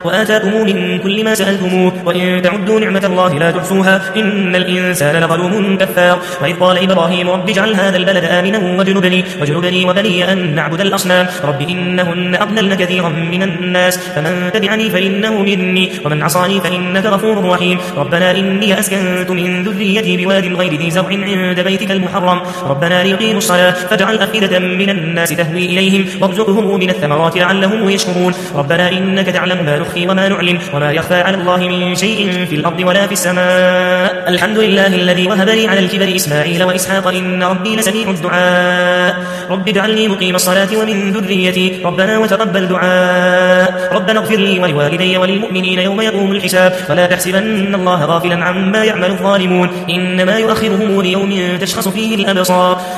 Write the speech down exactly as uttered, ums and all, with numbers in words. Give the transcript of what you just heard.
وآتاكم من كل ما سألتموه وإن تعدوا نعمة الله لا تحصوها إن الإنسان لظلوم كفار. وإذ قال إبراهيم رب اجعل هذا البلد آمنا وجنبني وجنبني وبني أن نعبد الأصنام رب إنهن أضللن كثيرا من الناس فمن تبعني فإنه مني ومن عصاني فإنك غفور رحيم. ربنا إني أسكنت من ذريتي بواد غير ذي زرع عند بيتك المحرم ربنا ليقيموا الصلاة فاجعل أفئدة من الناس تهوي إليهم وارزقهم من الثمرات لعلهم يشكرون. ربنا إنك تعلم ما نخفي وما نعلن وما يخفى على الله من شيء في الأرض ولا في السماء. الحمد لله الذي وهب لي على الكبر إسماعيل وإسحاق إن ربي لسميع الدعاء. رب اجعلني مقيم الصلاة ومن ذريتي ربنا وتقبل دعاء. ربنا اغفر لي ولوالدي وللمؤمنين يوم يقوم الحساب فلا تحسبن الله غافلا عما يعمل الظالمون إنما يؤخرهم ليوم تشخص فيه الأبصار.